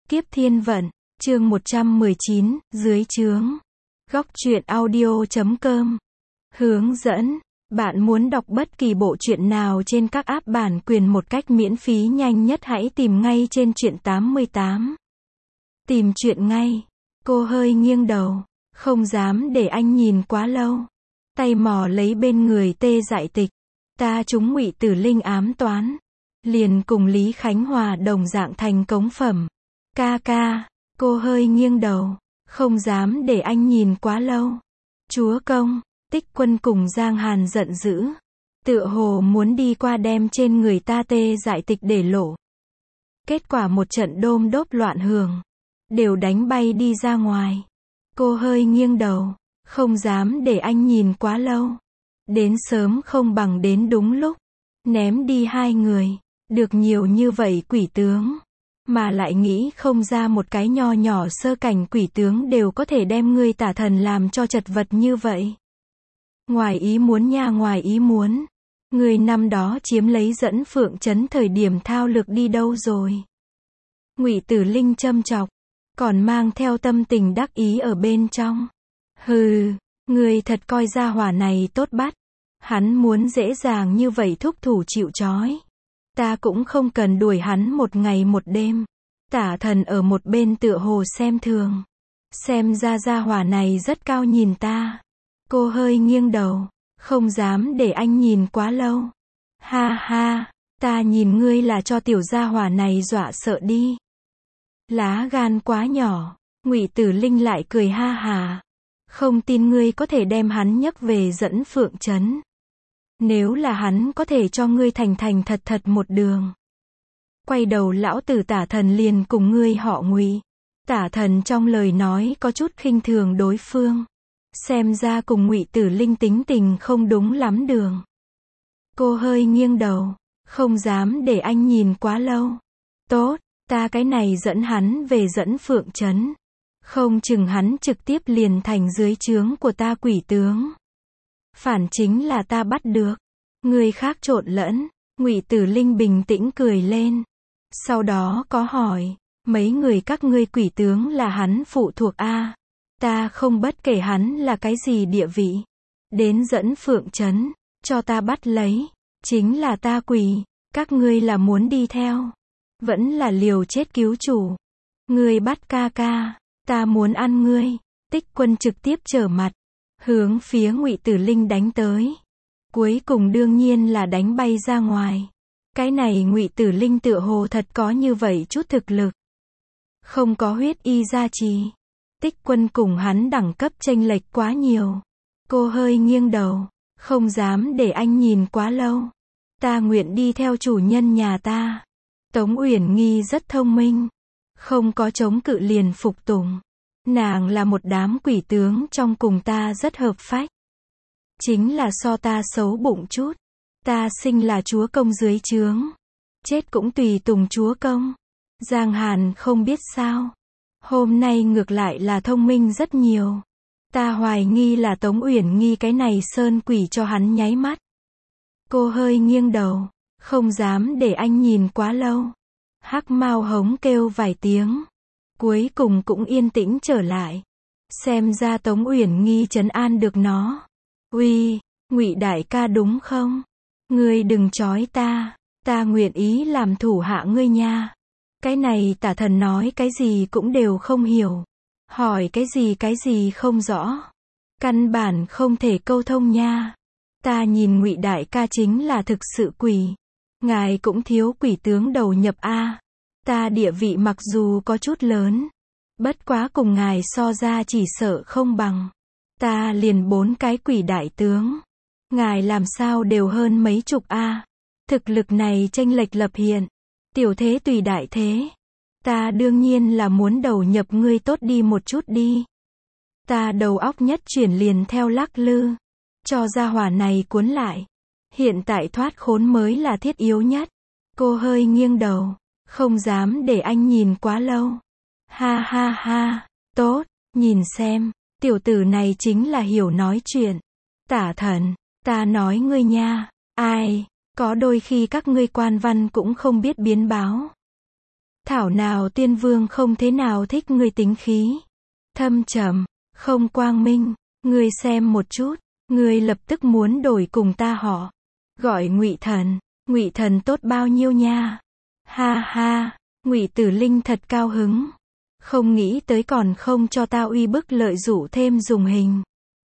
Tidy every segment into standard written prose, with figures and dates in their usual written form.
Kiếp Thiên Vận, chương 119, dưới trướng. Góc truyện audio.com. Hướng dẫn. Bạn muốn đọc bất kỳ bộ truyện nào trên các app bản quyền một cách miễn phí nhanh nhất hãy tìm ngay trên truyện 88. Tìm truyện ngay. Cô hơi nghiêng đầu, không dám để anh nhìn quá lâu. Tay mò lấy bên người Tê Dại Tịch. Ta trúng Ngụy Tử Linh ám toán. Liền cùng Lý Khánh Hòa đồng dạng thành cống phẩm. Ca, cô hơi nghiêng đầu, không dám để anh nhìn quá lâu. Chúa công, Tích Quân cùng Giang Hàn giận dữ. Tựa hồ muốn đi qua đem trên người ta Tê Dại Tịch để lộ. Kết quả một trận đôm đốp loạn hưởng. Đều đánh bay đi ra ngoài. Cô hơi nghiêng đầu, không dám để anh nhìn quá lâu. Đến sớm không bằng đến đúng lúc. Ném đi hai người. Được nhiều như vậy quỷ tướng. Mà lại nghĩ không ra một cái nho nhỏ sơ cảnh quỷ tướng đều có thể đem ngươi tả thần làm cho chật vật như vậy. Ngoài ý muốn nha, ngoài ý muốn. Ngươi năm đó chiếm lấy Dẫn Phượng Trấn thời điểm thao lược đi đâu rồi? Ngụy Tử Linh châm chọc, còn mang theo tâm tình đắc ý ở bên trong. Hừ, ngươi thật coi gia hỏa này tốt bắt. Hắn muốn dễ dàng như vậy thúc thủ chịu trói. Ta cũng không cần đuổi hắn một ngày một đêm. Tả thần ở một bên tựa hồ xem thường. Xem ra gia hỏa này rất cao nhìn ta. Cô hơi nghiêng đầu, không dám để anh nhìn quá lâu. Ha ha, ta nhìn ngươi là cho tiểu gia hỏa này dọa sợ đi. Lá gan quá nhỏ. Ngụy Tử Linh lại cười ha hà. Không tin ngươi có thể đem hắn nhấc về Dẫn Phượng Trấn. Nếu là hắn có thể cho ngươi thành thành thật thật một đường. Quay đầu lão tử tả thần liền cùng ngươi họ Ngụy. Tả thần trong lời nói có chút khinh thường đối phương. Xem ra cùng Ngụy Tử Linh tính tình không đúng lắm đường. Cô hơi nghiêng đầu, không dám để anh nhìn quá lâu. Tốt, ta cái này dẫn hắn về Dẫn Phượng Trấn. Không chừng hắn trực tiếp liền thành dưới trướng của ta quỷ tướng. Phản chính là ta bắt được. Người khác trộn lẫn. Ngụy Tử Linh bình tĩnh cười lên. Sau đó có hỏi, mấy người các ngươi quỷ tướng là hắn phụ thuộc a? Ta không bất kể hắn là cái gì địa vị. Đến Dẫn Phượng Trấn, cho ta bắt lấy. Chính là ta quỷ. Các ngươi là muốn đi theo. Vẫn là liều chết cứu chủ. Ngươi bắt ca, ta muốn ăn ngươi. Tích Quân trực tiếp trở mặt. Hướng phía Ngụy Tử Linh đánh tới. Cuối cùng đương nhiên là đánh bay ra ngoài. Cái này Ngụy Tử Linh tựa hồ thật có như vậy chút thực lực. Không có huyết y gia trì. Tích Quân cùng hắn đẳng cấp chênh lệch quá nhiều. Cô hơi nghiêng đầu, không dám để anh nhìn quá lâu. Ta nguyện đi theo chủ nhân nhà ta. Tống Uyển Nghi rất thông minh. Không có chống cự liền phục tùng. Nàng là một đám quỷ tướng trong cùng ta rất hợp phách. Chính là so ta xấu bụng chút. Ta sinh là chúa công dưới trướng. Chết cũng tùy tùng chúa công. Giang Hàn không biết sao. Hôm nay ngược lại là thông minh rất nhiều. Ta hoài nghi là Tống Uyển Nghi cái này sơn quỷ cho hắn nháy mắt. Cô hơi nghiêng đầu, không dám để anh nhìn quá lâu. Hắc Mao hống kêu vài tiếng. Cuối cùng cũng yên tĩnh trở lại. Xem ra Tống Uyển Nghi trấn an được nó. Uy, Ngụy đại ca đúng không? Ngươi đừng trói ta. Ta nguyện ý làm thủ hạ ngươi nha. Cái này tả thần nói cái gì cũng đều không hiểu. Hỏi cái gì không rõ. Căn bản không thể câu thông nha. Ta nhìn Ngụy đại ca chính là thực sự quỷ. Ngài cũng thiếu quỷ tướng đầu nhập a. Ta địa vị mặc dù có chút lớn. Bất quá cùng ngài so ra chỉ sợ không bằng. Ta liền 4 cái quỷ đại tướng. Ngài làm sao đều hơn mấy chục a. Thực lực này chênh lệch lập hiện. Tiểu thế tùy đại thế. Ta đương nhiên là muốn đầu nhập ngươi tốt đi một chút đi. Ta đầu óc nhất chuyển liền theo lắc lư. Cho gia hỏa này cuốn lại. Hiện tại thoát khốn mới là thiết yếu nhất. Cô hơi nghiêng đầu. Không dám để anh nhìn quá lâu. Ha ha, tốt, nhìn xem, tiểu tử này chính là hiểu nói chuyện. Tả thần, ta nói ngươi nha, ai, có đôi khi các ngươi quan văn cũng không biết biến báo. Thảo nào Tiên Vương không thế nào thích ngươi tính khí. Thâm trầm, không quang minh, ngươi xem một chút, ngươi lập tức muốn đổi cùng ta họ. Gọi Ngụy Thần tốt bao nhiêu nha. Ha ha, Ngụy Tử Linh thật cao hứng. Không nghĩ tới còn không cho ta uy bức lợi dụ thêm dùng hình.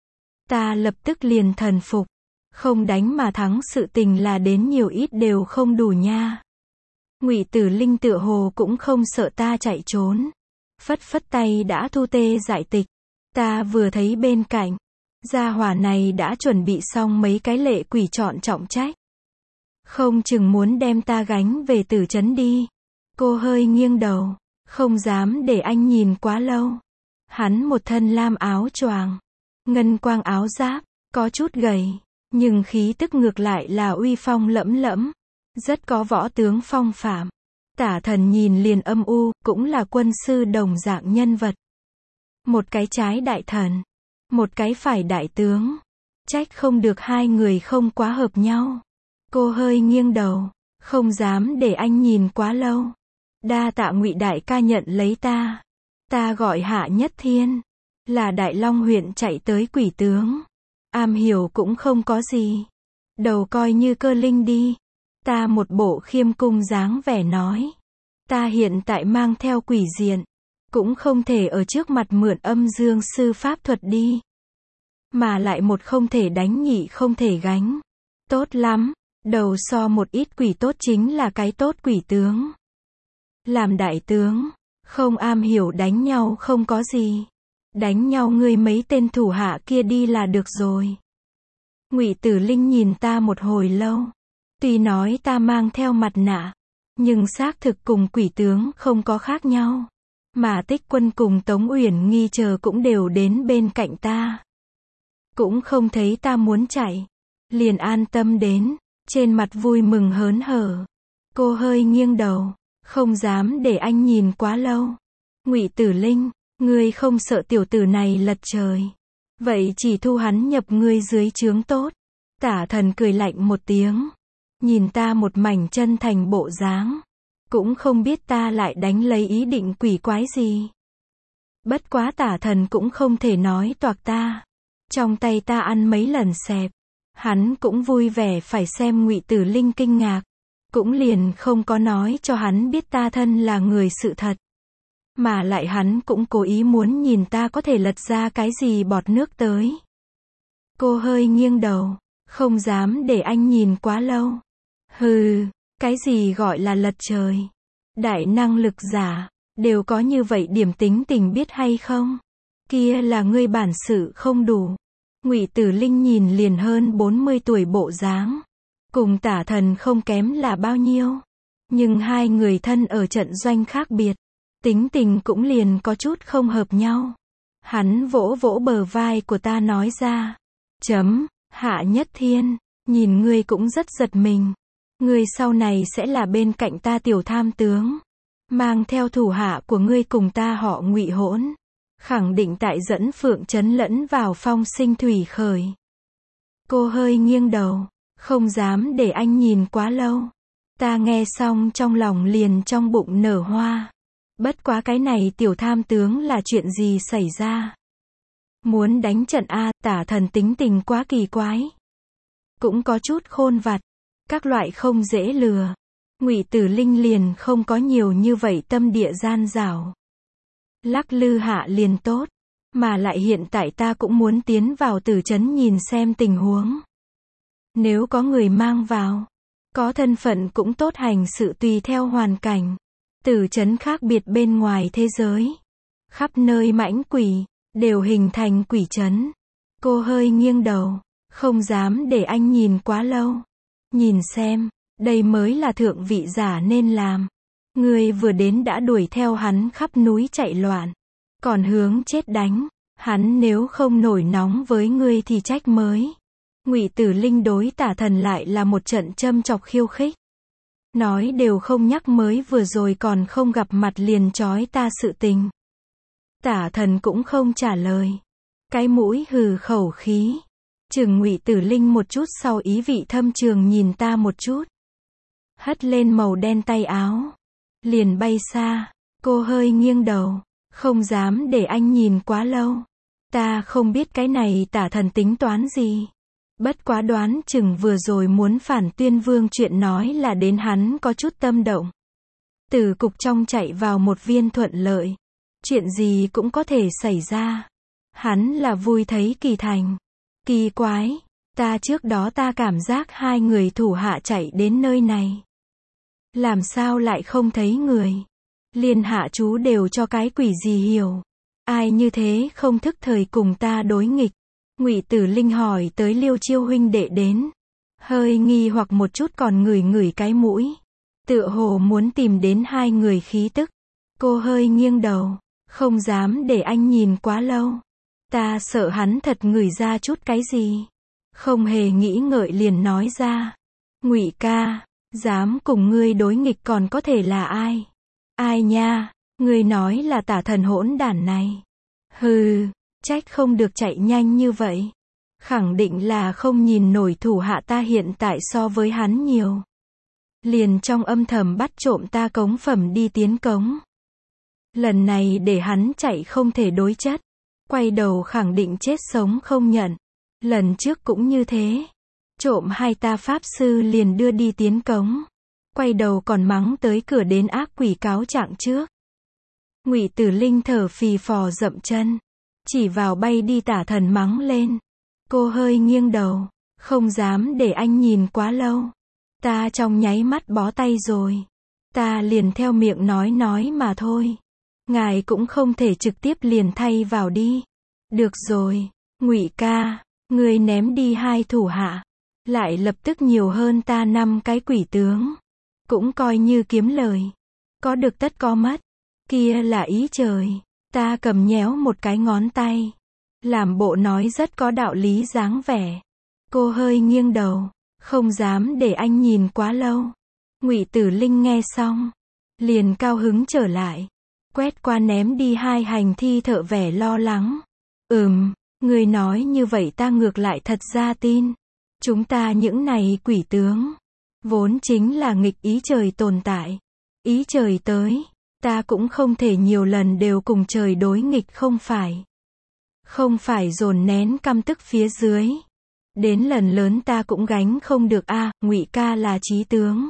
Ta lập tức liền thần phục. Không đánh mà thắng sự tình là đến nhiều ít đều không đủ nha. Ngụy Tử Linh tựa hồ cũng không sợ ta chạy trốn. Phất phất tay đã thu tê giải tịch. Ta vừa thấy bên cạnh, gia hỏa này đã chuẩn bị xong mấy cái lệ quỷ chọn trọng trách. Không chừng muốn đem ta gánh về Tử trấn đi. Cô hơi nghiêng đầu, không dám để anh nhìn quá lâu. Hắn một thân lam áo choàng, ngân quang áo giáp, có chút gầy, nhưng khí tức ngược lại là uy phong lẫm lẫm, rất có võ tướng phong phạm. Tả Thần nhìn liền âm u, cũng là quân sư đồng dạng nhân vật. Một cái trái đại thần, một cái phải đại tướng. Trách không được hai người không quá hợp nhau. Cô hơi nghiêng đầu, không dám để anh nhìn quá lâu. Đa tạ Ngụy đại ca nhận lấy ta. Ta gọi Hạ Nhất Thiên, là Đại Long huyện chạy tới quỷ tướng. Am hiểu cũng không có gì. Đầu coi như cơ linh đi. Ta một bộ khiêm cung dáng vẻ nói. Ta hiện tại mang theo quỷ diện. Cũng không thể ở trước mặt mượn âm dương sư pháp thuật đi. Mà lại một không thể đánh nhị không thể gánh. Tốt lắm, đầu so một ít quỷ tốt chính là cái tốt quỷ tướng. Làm đại tướng, không am hiểu đánh nhau không có gì. Đánh nhau ngươi mấy tên thủ hạ kia đi là được rồi. Ngụy Tử Linh nhìn ta một hồi lâu. Tuy nói ta mang theo mặt nạ, nhưng xác thực cùng quỷ tướng không có khác nhau. Mà Tích Quân cùng Tống Uyển Nghi chờ cũng đều đến bên cạnh ta. Cũng không thấy ta muốn chạy. Liền an tâm đến, trên mặt vui mừng hớn hở. Cô hơi nghiêng đầu, không dám để anh nhìn quá lâu. Ngụy Tử Linh, ngươi không sợ tiểu tử này lật trời. Vậy chỉ thu hắn nhập ngươi dưới trướng tốt. Tả Thần cười lạnh một tiếng. Nhìn ta một mảnh chân thành bộ dáng. Cũng không biết ta lại đánh lấy ý định quỷ quái gì. Bất quá Tả Thần cũng không thể nói toạc ta. Trong tay ta ăn mấy lần xẹp. Hắn cũng vui vẻ phải xem Ngụy Tử Linh kinh ngạc. Cũng liền không có nói cho hắn biết ta thân là người sự thật. Mà lại hắn cũng cố ý muốn nhìn ta có thể lật ra cái gì bọt nước tới. Cô hơi nghiêng đầu, không dám để anh nhìn quá lâu. Hừ, cái gì gọi là lật trời? Đại năng lực giả, đều có như vậy điểm tính tình biết hay không? Kia là ngươi bản sự không đủ. Ngụy Tử Linh nhìn liền hơn 40 tuổi bộ dáng. Cùng Tả Thần không kém là bao nhiêu. Nhưng hai người thân ở trận doanh khác biệt. Tính tình cũng liền có chút không hợp nhau. Hắn vỗ vỗ bờ vai của ta nói ra. Hạ Nhất Thiên, nhìn ngươi cũng rất giật mình. Ngươi sau này sẽ là bên cạnh ta tiểu tham tướng. Mang theo thủ hạ của ngươi cùng ta họ Ngụy hỗn. Khẳng định tại dẫn Phượng Trấn lẫn vào phong sinh thủy khởi. Cô hơi nghiêng đầu, không dám để anh nhìn quá lâu. Ta nghe xong trong lòng liền trong bụng nở hoa. Bất quá cái này tiểu tham tướng là chuyện gì xảy ra? Muốn đánh trận A, Tả Thần tính tình quá kỳ quái. Cũng có chút khôn vặt. Các loại không dễ lừa. Ngụy Tử Linh liền không có nhiều như vậy tâm địa gian dảo. Lắc lư hạ liền tốt. Mà lại hiện tại ta cũng muốn tiến vào Tử trấn nhìn xem tình huống. Nếu có người mang vào, có thân phận cũng tốt hành sự tùy theo hoàn cảnh. Tử trấn khác biệt bên ngoài thế giới. Khắp nơi mãnh quỷ, đều hình thành quỷ trấn. Cô hơi nghiêng đầu, không dám để anh nhìn quá lâu. Nhìn xem, đây mới là thượng vị giả nên làm. Ngươi vừa đến đã đuổi theo hắn khắp núi chạy loạn. Còn hướng chết đánh. Hắn nếu không nổi nóng với ngươi thì trách mới. Ngụy Tử Linh đối Tả Thần lại là một trận châm chọc khiêu khích. Nói đều không nhắc mới vừa rồi còn không gặp mặt liền chói ta sự tình. Tả Thần cũng không trả lời. Cái mũi hừ khẩu khí. Chừng Ngụy Tử Linh một chút sau ý vị thâm trường nhìn ta một chút. Hất lên màu đen tay áo. liền bay xa. Cô hơi nghiêng đầu, không dám để anh nhìn quá lâu. Ta không biết cái này tả thần tính toán gì. Bất quá đoán chừng vừa rồi muốn phản tuyên vương chuyện nói là đến hắn có chút tâm động. Từ cục trong chạy vào một viên thuận lợi. Chuyện gì cũng có thể xảy ra. Hắn là vui thấy kỳ thành. Kỳ quái, trước đó ta cảm giác hai người thủ hạ chạy đến nơi này. Làm sao lại không thấy người? Liên hạ chú đều cho cái quỷ gì hiểu. Ai như thế không thức thời cùng ta đối nghịch. Ngụy Tử Linh hỏi tới Liêu Chiêu huynh đệ đến. Hơi nghi hoặc một chút còn ngửi cái mũi. Tựa hồ muốn tìm đến hai người khí tức. Cô hơi nghiêng đầu. Không dám để anh nhìn quá lâu. Ta sợ hắn thật ngửi ra chút cái gì. Không hề nghĩ ngợi liền nói ra. Ngụy ca, dám cùng ngươi đối nghịch còn có thể là ai? Ai nha, ngươi nói là tả thần hỗn đản này. Hừ, trách không được chạy nhanh như vậy. Khẳng định là không nhìn nổi thủ hạ ta hiện tại so với hắn nhiều. Liền trong âm thầm bắt trộm ta cống phẩm đi tiến cống. Lần này để hắn chạy không thể đối chất. Quay đầu khẳng định chết sống không nhận. Lần trước cũng như thế. Trộm hai ta pháp sư liền đưa đi tiến cống. Quay đầu còn mắng tới cửa đến ác quỷ cáo trạng trước. Ngụy Tử Linh thở phì phò dậm chân. Chỉ vào bay đi tả thần mắng lên. Cô hơi nghiêng đầu. Không dám để anh nhìn quá lâu. Ta trong nháy mắt bó tay rồi. Ta liền theo miệng nói mà thôi. Ngài cũng không thể trực tiếp liền thay vào đi. Được rồi, Ngụy ca, ngươi ném đi hai thủ hạ. Lại lập tức nhiều hơn ta 5 cái quỷ tướng. Cũng coi như kiếm lời. Có được tất có mất. Kia là ý trời. Ta cầm nhéo một cái ngón tay. Làm bộ nói rất có đạo lý dáng vẻ. Cô hơi nghiêng đầu. Không dám để anh nhìn quá lâu. Ngụy Tử Linh nghe xong. Liền cao hứng trở lại. Quét qua ném đi hai hành thi thợ vẻ lo lắng. Người nói như vậy ta ngược lại thật ra tin. Chúng ta những này quỷ tướng. Vốn chính là nghịch ý trời tồn tại. Ý trời tới. Ta cũng không thể nhiều lần đều cùng trời đối nghịch không phải. Không phải dồn nén căm tức phía dưới. Đến lần lớn ta cũng gánh không được a. Ngụy ca là chí tướng.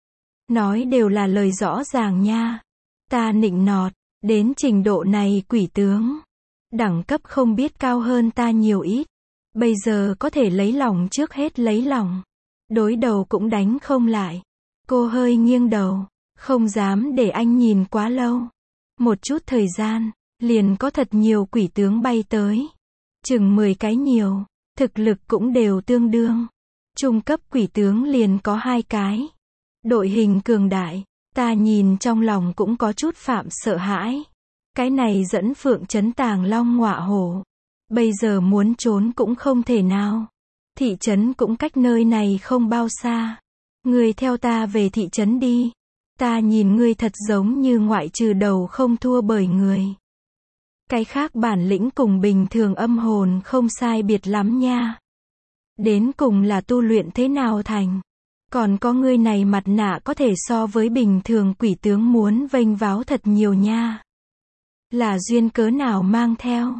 Nói đều là lời rõ ràng nha. Ta nịnh nọt. Đến trình độ này quỷ tướng. Đẳng cấp không biết cao hơn ta nhiều ít. Bây giờ có thể lấy lòng trước hết lấy lòng. Đối đầu cũng đánh không lại. Cô hơi nghiêng đầu. Không dám để anh nhìn quá lâu. Một chút thời gian. Liền có thật nhiều quỷ tướng bay tới. Chừng 10 cái nhiều. Thực lực cũng đều tương đương. Trung cấp quỷ tướng liền có 2 cái. Đội hình cường đại. Ta nhìn trong lòng cũng có chút phạm sợ hãi. Cái này dẫn Phượng trấn Tàng Long ngọa hổ. Bây giờ muốn trốn cũng không thể nào. Thị trấn cũng cách nơi này không bao xa. Ngươi theo ta về thị trấn đi. Ta nhìn ngươi thật giống như ngoại trừ đầu không thua bởi người. Cái khác bản lĩnh cùng bình thường âm hồn không sai biệt lắm nha. Đến cùng là tu luyện thế nào thành. Còn có ngươi này mặt nạ có thể so với bình thường quỷ tướng muốn vênh váo thật nhiều nha. Là duyên cớ nào mang theo?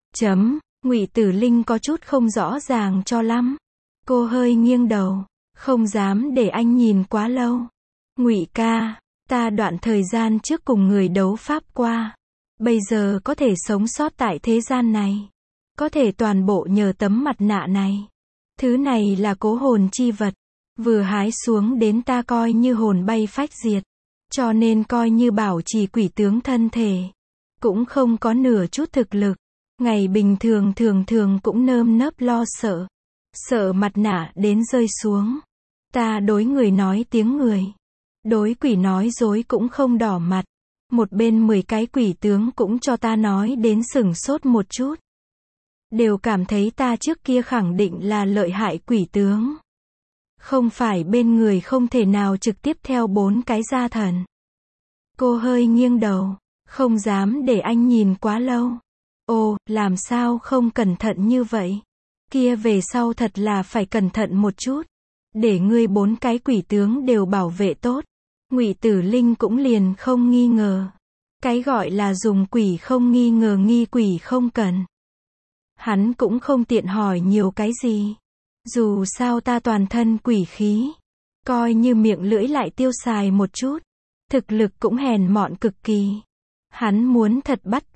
Ngụy Tử Linh có chút không rõ ràng cho lắm. Cô hơi nghiêng đầu. Không dám để anh nhìn quá lâu. Ngụy ca, ta đoạn thời gian trước cùng người đấu pháp qua. Bây giờ có thể sống sót tại thế gian này. Có thể toàn bộ nhờ tấm mặt nạ này. Thứ này là cố hồn chi vật. Vừa hái xuống đến ta coi như hồn bay phách diệt. Cho nên coi như bảo trì quỷ tướng thân thể. Cũng không có nửa chút thực lực. Ngày bình thường thường cũng nơm nớp lo sợ. Sợ mặt nạ đến rơi xuống. Ta đối người nói tiếng người. Đối quỷ nói dối cũng không đỏ mặt. Một bên 10 cái quỷ tướng cũng cho ta nói đến sửng sốt một chút. Đều cảm thấy ta trước kia khẳng định là lợi hại quỷ tướng. Không phải bên người không thể nào trực tiếp theo 4 cái gia thần. Cô hơi nghiêng đầu. Không dám để anh nhìn quá lâu. Ồ, làm sao không cẩn thận như vậy? Kia về sau thật là phải cẩn thận một chút. Để ngươi 4 cái quỷ tướng đều bảo vệ tốt. Ngụy Tử Linh cũng liền không nghi ngờ. Cái gọi là dùng quỷ không nghi ngờ nghi quỷ không cần. Hắn cũng không tiện hỏi nhiều cái gì. Dù sao ta toàn thân quỷ khí. Coi như miệng lưỡi lại tiêu xài một chút. Thực lực cũng hèn mọn cực kỳ. Hắn muốn thật bắt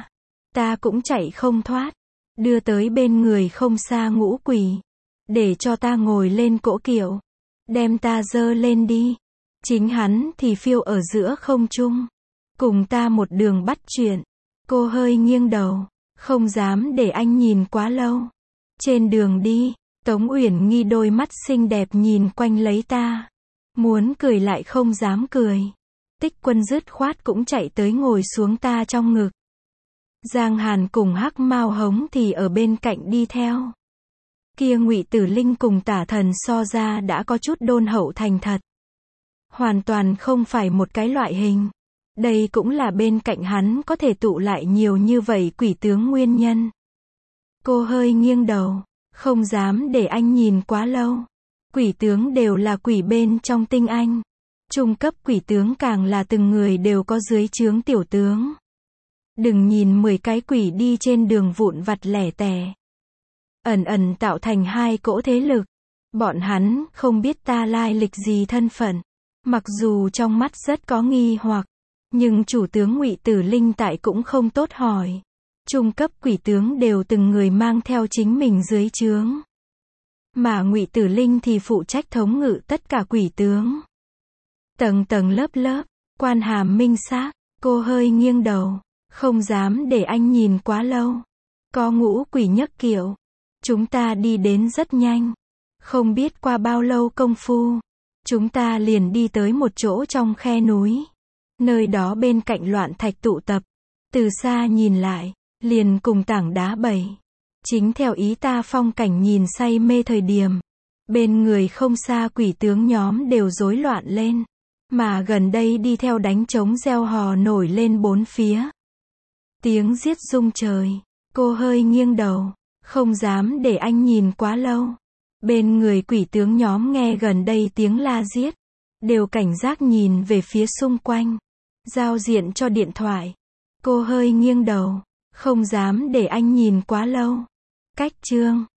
ta cũng chạy không thoát. Đưa tới bên người không xa ngũ quỷ. Để cho ta ngồi lên cỗ kiệu. Đem ta dơ lên đi. Chính hắn thì phiêu ở giữa không trung. Cùng ta một đường bắt chuyện. Cô hơi nghiêng đầu. Không dám để anh nhìn quá lâu. Trên đường đi, Tống Uyển Nghi đôi mắt xinh đẹp nhìn quanh lấy ta. Muốn cười lại không dám cười. Tích Quân dứt khoát cũng chạy tới ngồi xuống ta trong ngực. Giang Hàn cùng Hắc Mao Hống thì ở bên cạnh đi theo. Kia Ngụy Tử Linh cùng Tả Thần so ra đã có chút đôn hậu thành thật. Hoàn toàn không phải một cái loại hình. Đây cũng là bên cạnh hắn có thể tụ lại nhiều như vậy quỷ tướng nguyên nhân. Cô hơi nghiêng đầu, không dám để anh nhìn quá lâu. Quỷ tướng đều là quỷ bên trong tinh anh. Trung cấp quỷ tướng càng là từng người đều có dưới trướng tiểu tướng. Đừng nhìn 10 cái quỷ đi trên đường vụn vặt lẻ tẻ. Ẩn ẩn tạo thành hai cỗ thế lực. Bọn hắn không biết ta lai lịch gì thân phận. Mặc dù trong mắt rất có nghi hoặc. Nhưng chủ tướng Ngụy Tử Linh tại cũng không tốt hỏi. Trung cấp quỷ tướng đều từng người mang theo chính mình dưới trướng. Mà Ngụy Tử Linh thì phụ trách thống ngự tất cả quỷ tướng. Tầng tầng lớp lớp, quan hàm minh xác. Cô hơi nghiêng đầu, không dám để anh nhìn quá lâu. Có ngũ quỷ nhấc kiệu. Chúng ta đi đến rất nhanh. Không biết qua bao lâu công phu. Chúng ta liền đi tới một chỗ trong khe núi. Nơi đó bên cạnh loạn thạch tụ tập. Từ xa nhìn lại, liền cùng tảng đá bầy. Chính theo ý ta phong cảnh nhìn say mê thời điểm. Bên người không xa quỷ tướng nhóm đều rối loạn lên. Mà gần đây đi theo đánh trống reo hò nổi lên bốn phía. Tiếng giết rung trời. Cô hơi nghiêng đầu, không dám để anh nhìn quá lâu. Bên người quỷ tướng nhóm nghe gần đây tiếng la giết. Đều cảnh giác nhìn về phía xung quanh. Giao diện cho điện thoại. Cô hơi nghiêng đầu, không dám để anh nhìn quá lâu. Cách chương